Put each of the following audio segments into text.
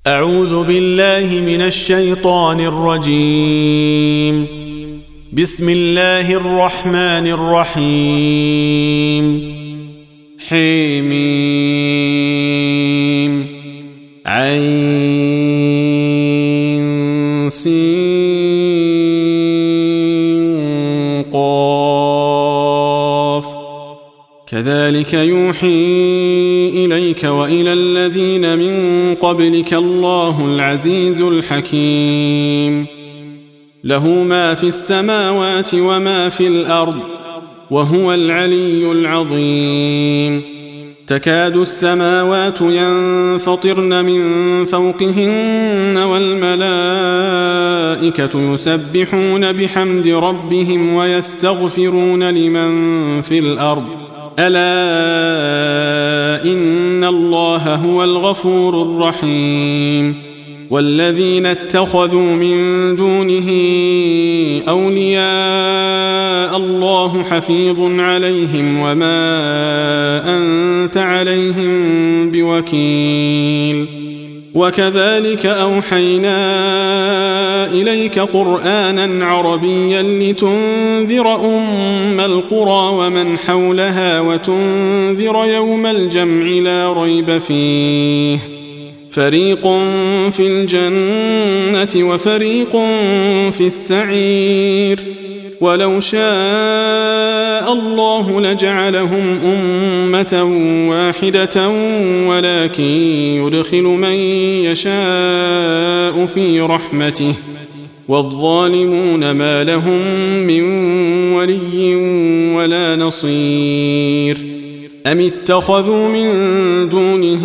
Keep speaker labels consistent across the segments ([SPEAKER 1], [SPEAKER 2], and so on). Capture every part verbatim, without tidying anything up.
[SPEAKER 1] أعوذ بالله من الشيطان الرجيم. بسم الله الرحمن الرحيم. حميم عين سين قاف كذلك يوحي إليك وإلى الذين من قبلك الله العزيز الحكيم. له ما في السماوات وما في الأرض وهو العلي العظيم. تكاد السماوات ينفطرن من فوقهن والملائكة يسبحون بحمد ربهم ويستغفرون لمن في الأرض ألا إن الله هو الغفور الرحيم. والذين اتخذوا من دونه أولياء الله حفيظ عليهم وما أنت عليهم بوكيل. وكذلك أوحينا إليك قرآنا عربيا لتنذر أم القرى ومن حولها وتنذر يوم الجمع لا ريب فيه فريق في الجنة وفريق في السعير. ولو شاء الله لجعلهم أمة واحدة ولكن يدخل من يشاء في رحمته والظالمون ما لهم من ولي ولا نصير. أم اتخذوا من دونه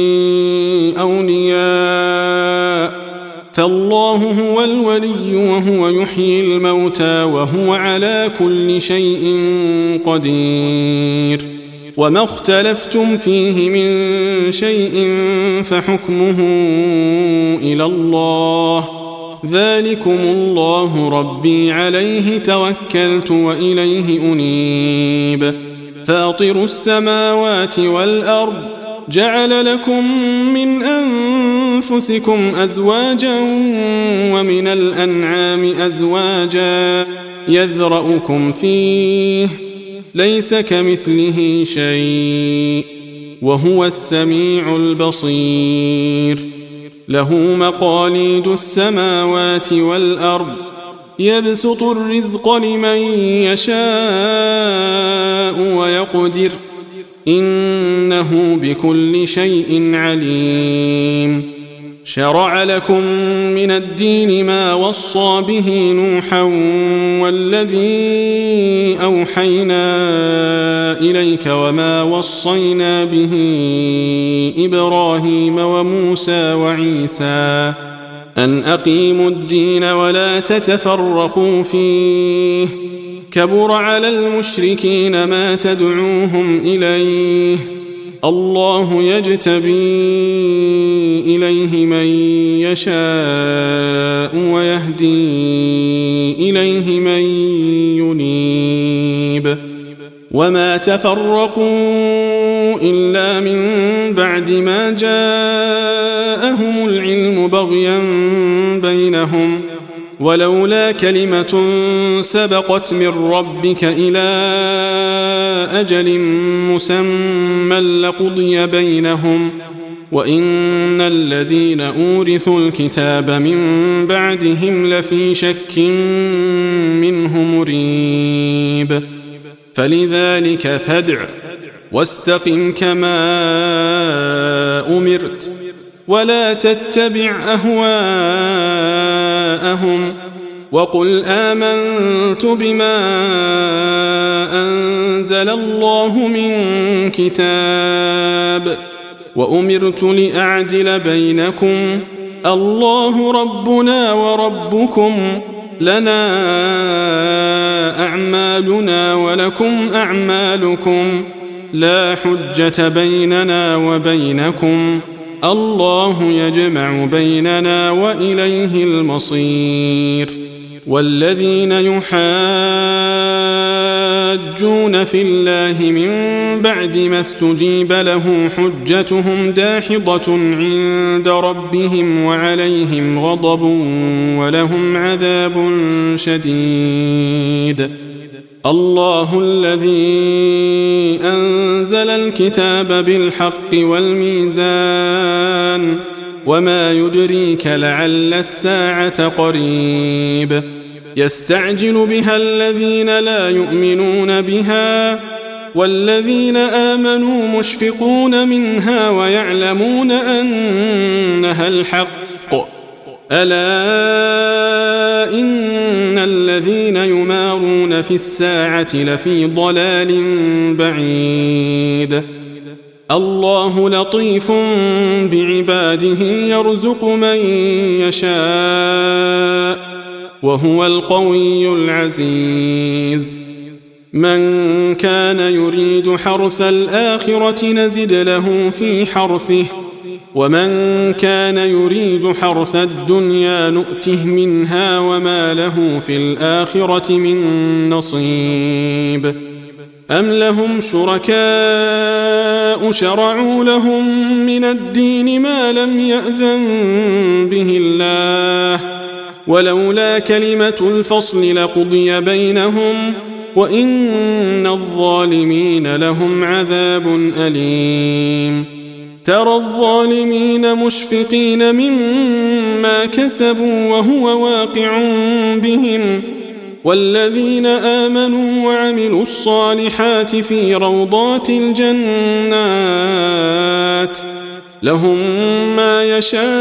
[SPEAKER 1] أولياء فالله هو الولي وهو يحيي الموتى وهو على كل شيء قدير. وما اختلفتم فيه من شيء فحكمه إلى الله ذلكم الله ربي عليه توكلت وإليه أنيب. فاطر السماوات والأرض جعل لكم من أنفسكم أزواجا ومن الأنعام أزواجا يذرأكم فيه ليس كمثله شيء وهو السميع البصير. له مقاليد السماوات والأرض يبسط الرزق لمن يشاء ويقدر إنه بكل شيء عليم. شرع لكم من الدين ما وصى به نوحا والذي أوحينا إليك وما وصينا به إبراهيم وموسى وعيسى أن أقيموا الدين ولا تتفرقوا فيه كبر على المشركين ما تدعوهم إليه الله يجتبي إليه من يشاء ويهدي إليه من ينيب. وما تفرقوا إلا من بعد ما جاءهم العلم بغيا بينهم ولولا كلمة سبقت من ربك إلى أجل مسمى لقضي بينهم وإن الذين أورثوا الكتاب من بعدهم لفي شك منه مريب. فلذلك فادع واستقم كما أمرت ولا تتبع أهواءهم وقل آمنت بما أنزل الله من كتاب وأمرت لأعدل بينكم الله ربنا وربكم لنا أعمالنا ولكم أعمالكم لا حجة بيننا وبينكم الله يجمع بيننا وإليه المصير. والذين يحاولون يحاجون في الله من بعد ما استجيب له حجتهم داحضة عند ربهم وعليهم غضب ولهم عذاب شديد. الله الذي أنزل الكتاب بالحق والميزان وما يدريك لعل الساعة قريب يستعجل بها الذين لا يؤمنون بها والذين آمنوا مشفقون منها ويعلمون أنها الحق ألا إن الذين يمارون في الساعة لفي ضلال بعيد. الله لطيف بعباده يرزق من يشاء وهو القوي العزيز. من كان يريد حرث الآخرة نزد له في حرثه ومن كان يريد حرث الدنيا نؤته منها وما له في الآخرة من نصيب. أم لهم شركاء شرعوا لهم من الدين ما لم يأذن به الله ولولا كلمة الفصل لقضي بينهم وإن الظالمين لهم عذاب أليم. ترى الظالمين مشفقين مما كسبوا وهو واقع بهم والذين آمنوا وعملوا الصالحات في روضات الجنات لهم ما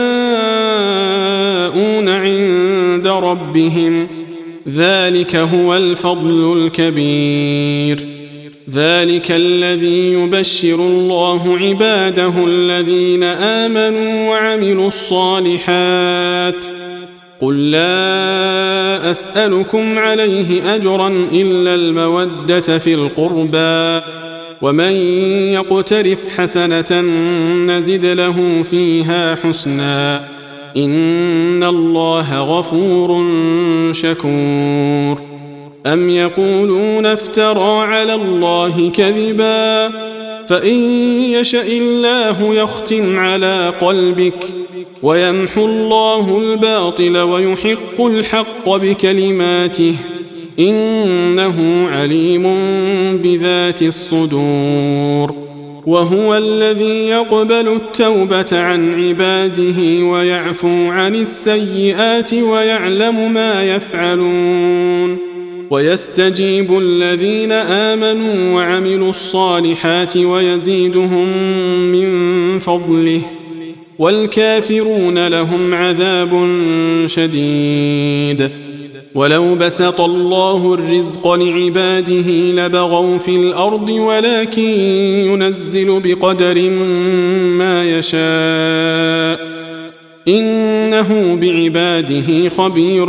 [SPEAKER 1] يشاءون عند ربهم ذلك هو الفضل الكبير. ذلك الذي يبشر الله عباده الذين آمنوا وعملوا الصالحات قل لا أسألكم عليه أجرا إلا المودة في القربى ومن يقترف حسنة نزد له فيها حسنا إن الله غفور شكور. أم يقولون افترى على الله كذبا فإن يشأ الله يختم على قلبك ويمحو الله الباطل ويحق الحق بكلماته إنه عليم بذات الصدور. وهو الذي يقبل التوبة عن عباده ويعفو عن السيئات ويعلم ما يفعلون ويستجيب الذين آمنوا وعملوا الصالحات ويزيدهم من فضله والكافرون لهم عذاب شديد. ولو بسط الله الرزق لعباده لبغوا في الأرض ولكن ينزل بقدر ما يشاء إنه بعباده خبير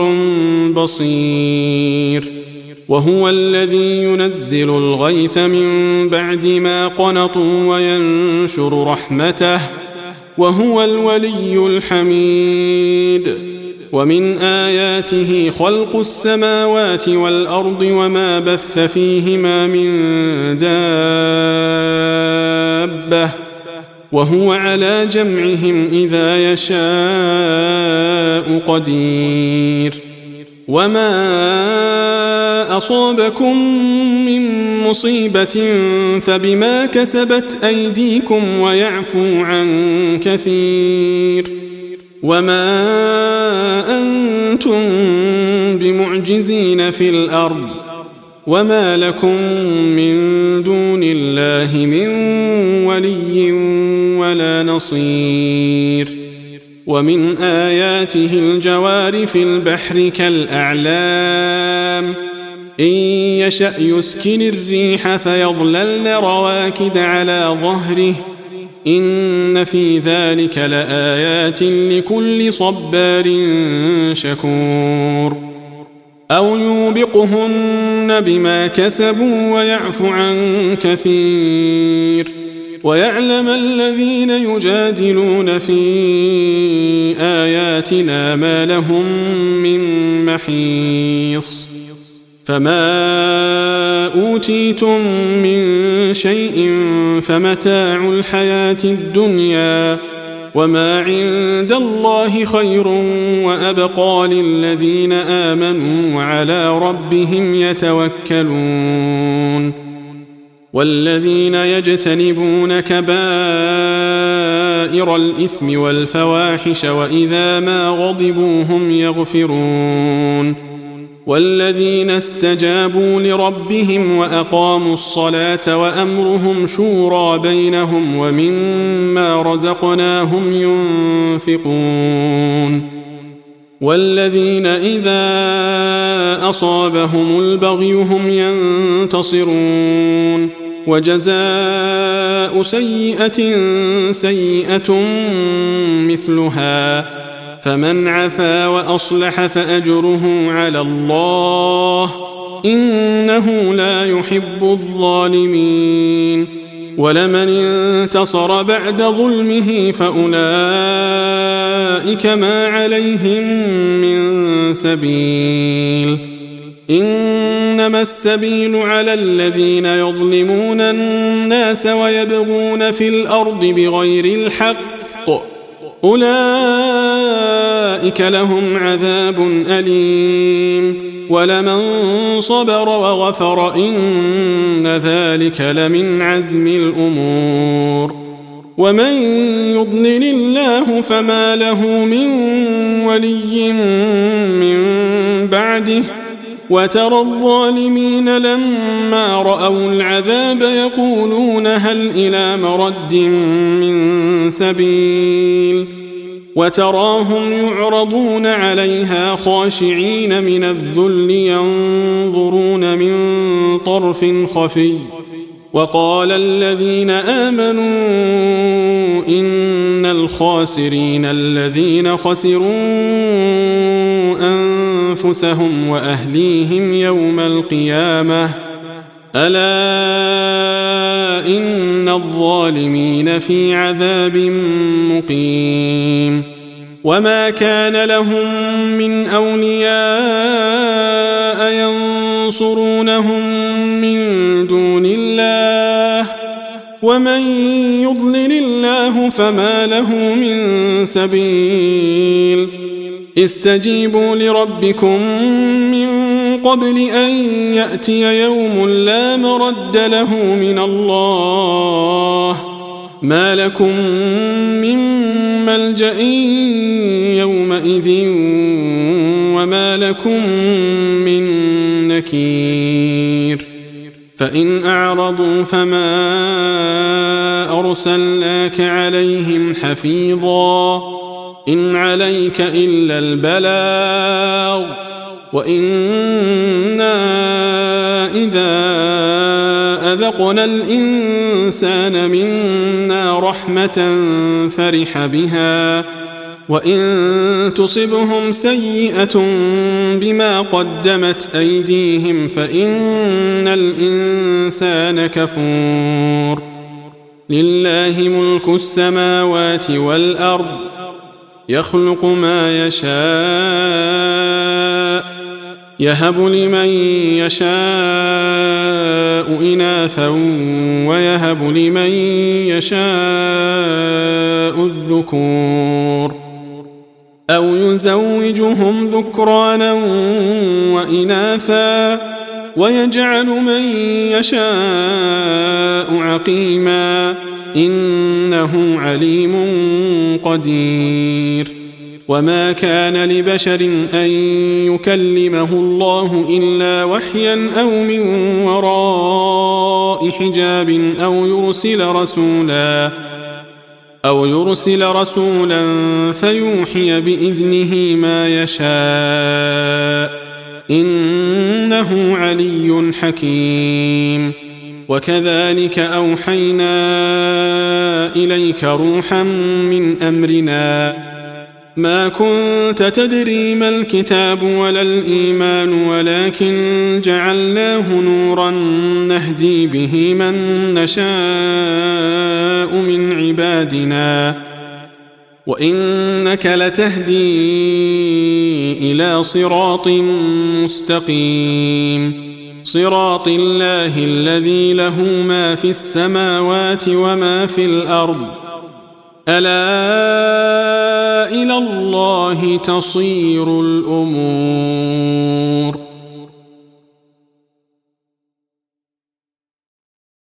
[SPEAKER 1] بصير. وهو الذي ينزل الغيث من بعد ما قنطوا وينشر رحمته وهو الولي الحميد. ومن آياته خلق السماوات والأرض وما بث فيهما من دابة وهو على جمعهم إذا يشاء قدير. وما أصابكم من مصيبة فبما كسبت أيديكم ويعفو عن كثير وما أنتم بمعجزين في الأرض وما لكم من دون الله من ولي ولا نصير. ومن آياته الجوار في البحر كالأعلام إن يشأ يسكن الريح فيظللن رواكد على ظهره إن في ذلك لآيات لكل صبار شكور. أو يوبقهن بما كسبوا ويعفو عن كثير ويعلم الذين يجادلون في آياتنا ما لهم من محيص. فما أوتيتم من شيء فمتاع الحياة الدنيا وما عند الله خير وأبقى للذين آمنوا وعلى ربهم يتوكلون والذين يجتنبون كبائر الإثم والفواحش وإذا ما غضبوا هم يغفرون والذين استجابوا لربهم وأقاموا الصلاة وأمرهم شورى بينهم ومما رزقناهم ينفقون والذين إذا أصابهم البغي هم ينتصرون وجزاء سيئة سيئة مثلها فمن عفا وأصلح فأجره على الله إنه لا يحب الظالمين ولمن انتصر بعد ظلمه فأولئك ما عليهم من سبيل إنما السبيل على الذين يظلمون الناس ويبغون في الأرض بغير الحق أولئك لهم عذاب أليم ولمن صبر وغفر إن ذلك لمن عزم الأمور ومن يضلل الله فما له من ولي من بعده وترى الظالمين لما رأوا العذاب يقولون هل إلى مرد من سبيل وتراهم يعرضون عليها خاشعين من الذل ينظرون من طرف خفي وقال الذين آمنوا إن الخاسرين الذين خسروا أنفسهم وأهليهم يوم القيامة ألا إن الظالمين في عذاب مقيم وما كان لهم من أولياء ينصرونهم من دون الله ومن يضلل الله فما له من سبيل استجيبوا لربكم من قبل أن يأتي يوم لا مرد له من الله ما لكم من ملجأ يومئذ وما لكم من نكير فإن أعرضوا فما أرسلناك عليهم حفيظا إن عليك إلا البلاغ وإنا إذا أذقنا الإنسان منا رحمة فرح بها وإن تصبهم سيئة بما قدمت أيديهم فإن الإنسان كفور لله ملك السماوات والأرض يخلق ما يشاء يهب لمن يشاء إناثا ويهب لمن يشاء الذكور أو يزوجهم ذكرانا وإناثا ويجعل من يشاء عقيما إنه عليم قدير وما كان لبشر أن يكلمه الله إلا وحيا أو من وراء حجاب أو يرسل رسولا أو يرسل رسولا فيوحي بإذنه ما يشاء إنه علي حكيم وكذلك أوحينا إليك روحا من أمرنا ما كنت تدري ما الكتاب ولا الإيمان ولكن جعلناه نورا نهدي به من نشاء من عبادنا وإنك لتهدي إلى صراط مستقيم صراط الله الذي له ما في السماوات وما في الأرض ألا إلى الله تصير الأمور